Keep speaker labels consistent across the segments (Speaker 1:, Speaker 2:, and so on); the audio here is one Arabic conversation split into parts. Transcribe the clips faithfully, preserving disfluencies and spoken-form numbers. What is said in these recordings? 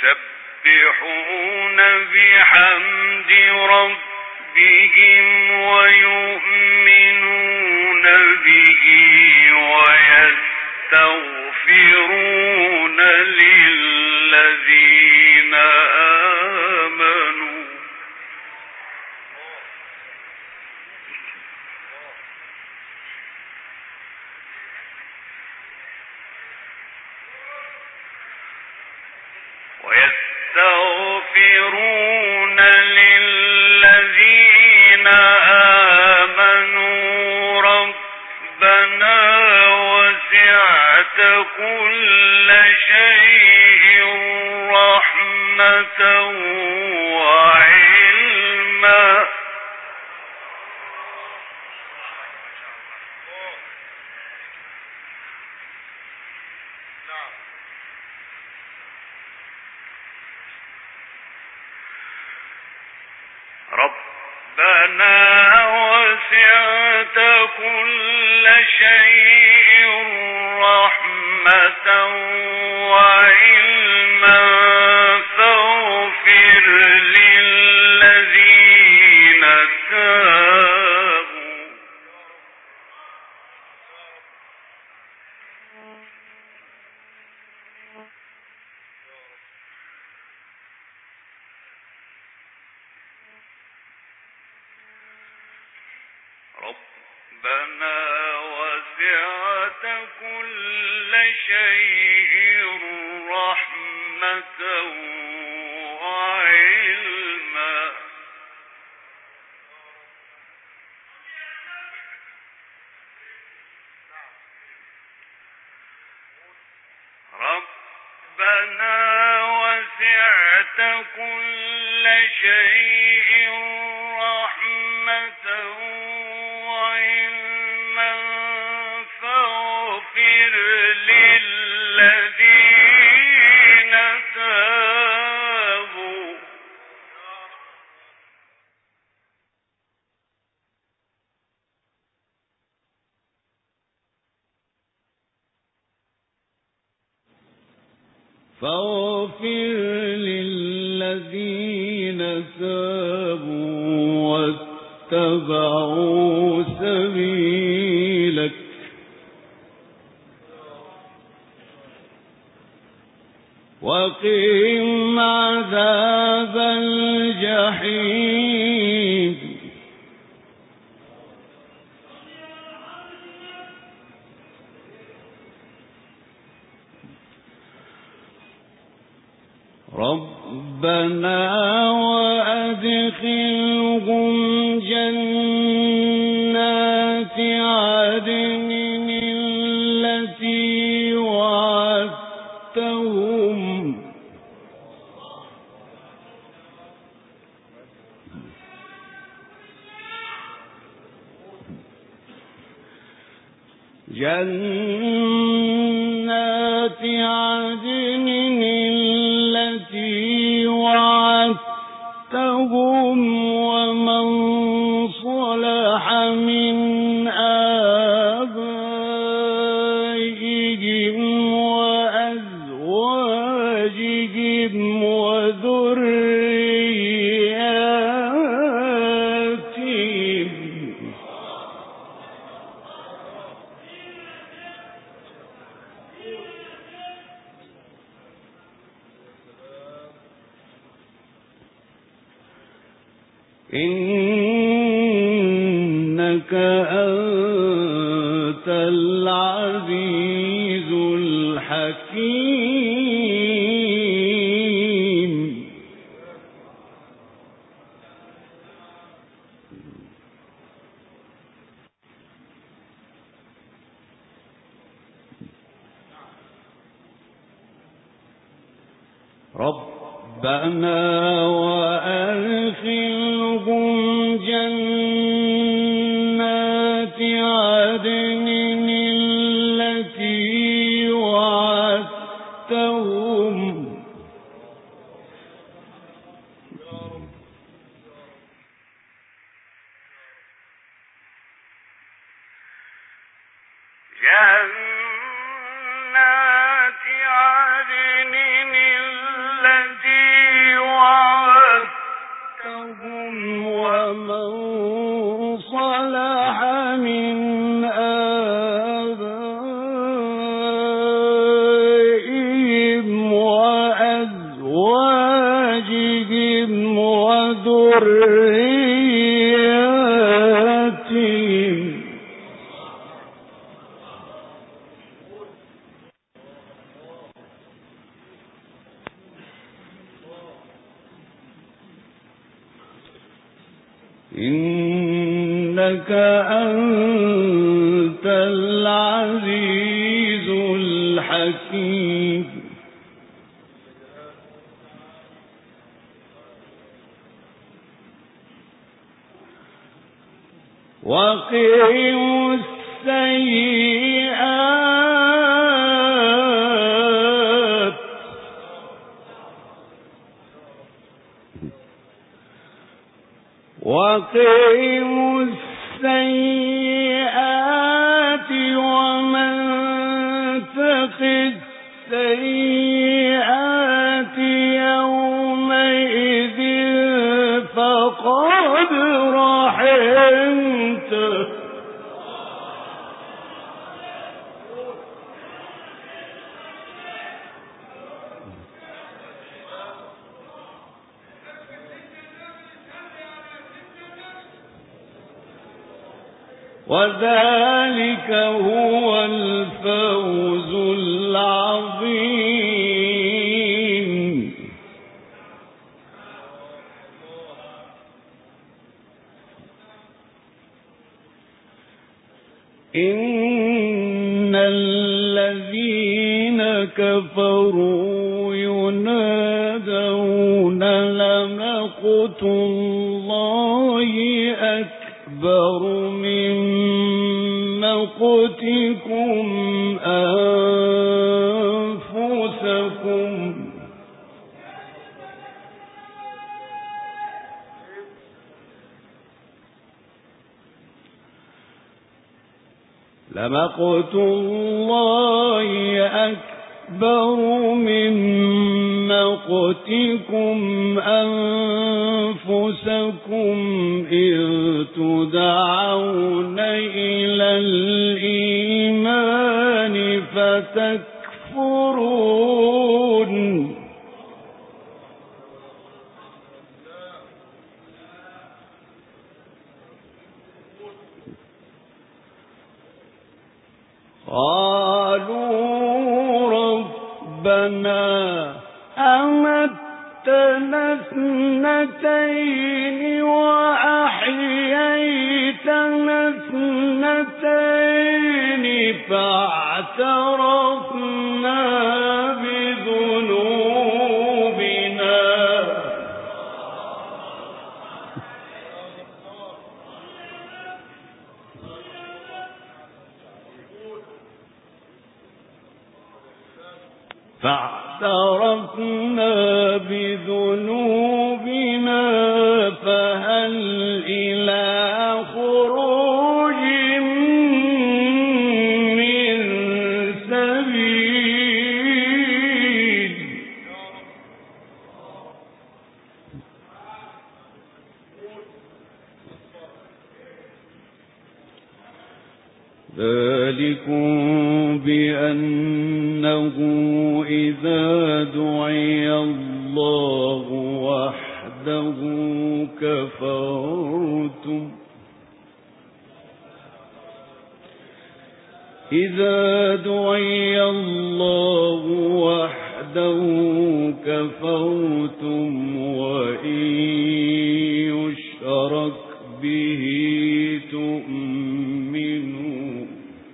Speaker 1: يسبحون بحمد ربهم ويؤمنون به ويستغفرون للذين آمنوا ويستغفرون للذين آمنوا ربنا وسعت كل شيء رحمة وعلما ربنا وسعت كل شيء رحمة وعلما فاغفر للذين تابوا ربنا وسعت كل شيء رحمة وعلما ربنا وسعت كل شيء رحمة وعلما فاغفر للذين تابوا فاغفر للذين تابوا واتبعوا سبيلك وقهم عذاب الجحيم ربنا وأدخلهم جنات عدن التي وعدتهم جنات عدن التي وعدتهم ومن صلح من آبائهم وأزواجهم وذرياتهم إنك أنت العزيز الحكيم ربنا وأدخلهم جنات عدن التي وعدتهم جنات عدن التي ذرياتهم إنك أنت العزيز الحكيم. وقهم السيئات وقهم السيئات ومن تق السيئات يومئذ فقد رحمته وذلك هو الفوز العظيم. إن الذين كفروا ينادون لمقت الله أكبر من مقتكم أنفسكم لمقت الله أكبر من مقتكم أنفسكم إذ تدعون إلى الإيمان فتكفرون قالوا ربنا أمتنا اثنتين وأحييتنا اثنتين فاعترفنا بذنوبنا فاعترفنا بذنوبنا فهل إلى خروج من سبيل ذلكم بأنه إذا دعي الله وحده كفرتم إذا دعي الله وحده كفرتم وإن يشرك به تؤمنون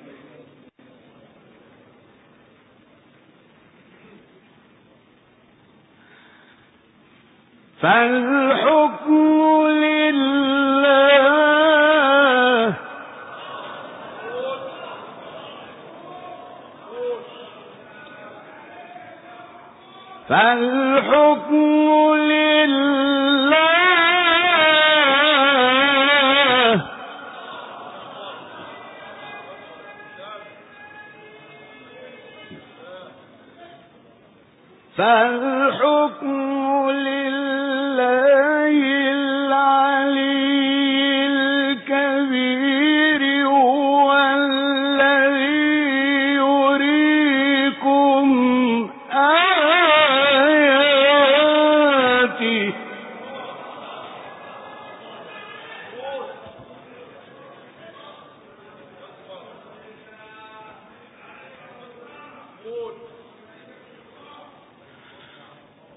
Speaker 1: فالحكم لله فالحكم لله فالحكم لله العلي الكبير هو الذي يريكم آياته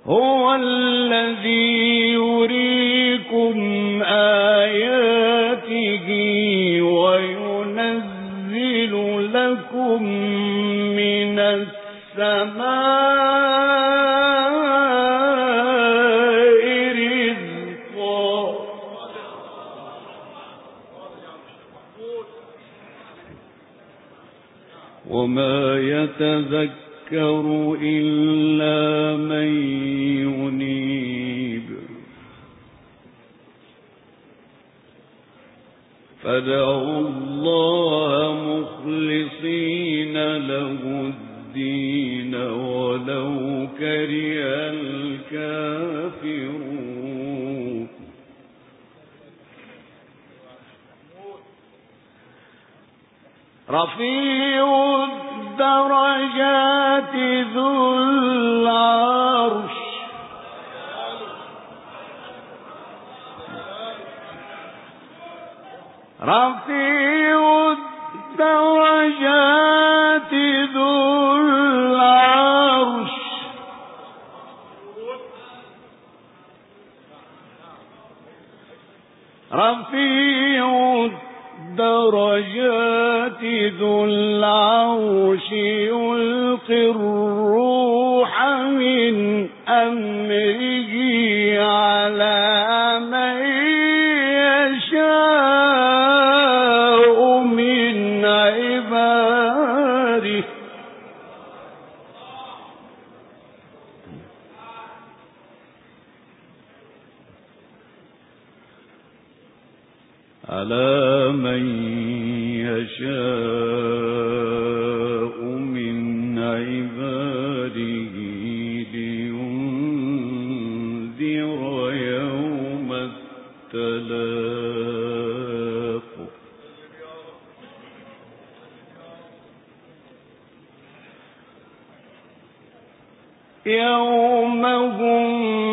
Speaker 1: هو الذي يريكم آياته وينزل لكم من السماء رزقا وما يتذكر إلا من ينيب فادعوا الله مخلصين له الدين ولو كره الكافرون رفيع الدرجات ذو العرش رفيع الدرجات ذو العرش رفيع الدرجات ذو العرش يلقي الروح من أمره على من يشاء من عباده على من يشاء من عباده لينذر يوم التلاق يوم هم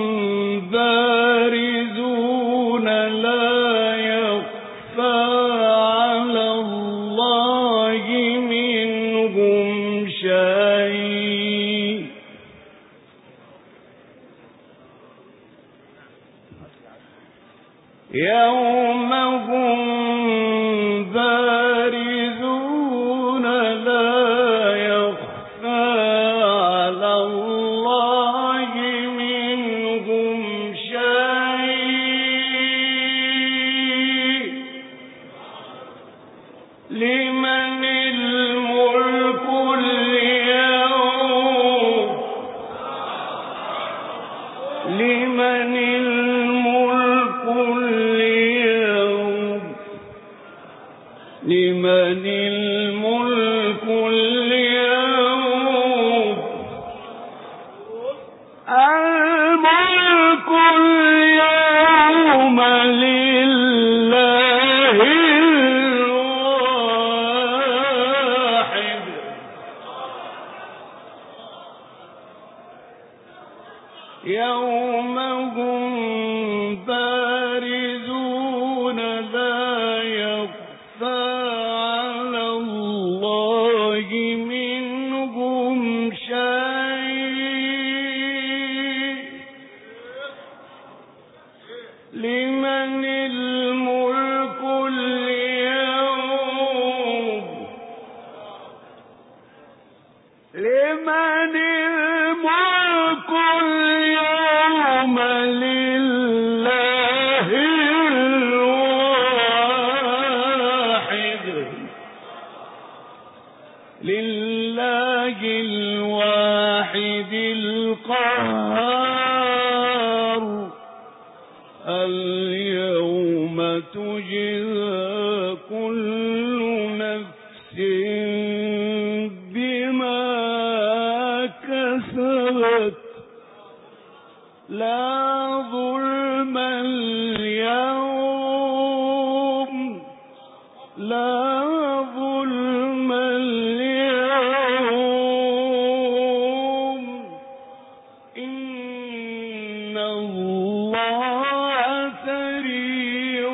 Speaker 1: بارزون لا على الله منهم شيء يوم هم بارزون لا يخفى على الله منهم شيء لمن الملك اليوم لمن الملك اليوم لمن الملك اليوم الملك اليوم لله يوم هم بارزون لا يخفى على الله منهم شيء لمن الملك اليوم لمن الملك اليوم لله الواحد لله الواحد القهار اليوم تجزى كل نفس بما كسبت لا ظلم اليوم لا ظلم اليوم إن الله سريع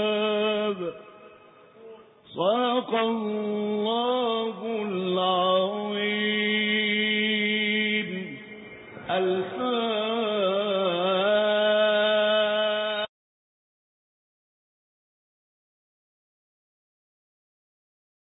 Speaker 1: الحساب صدق الله العظيم. الفاتحة.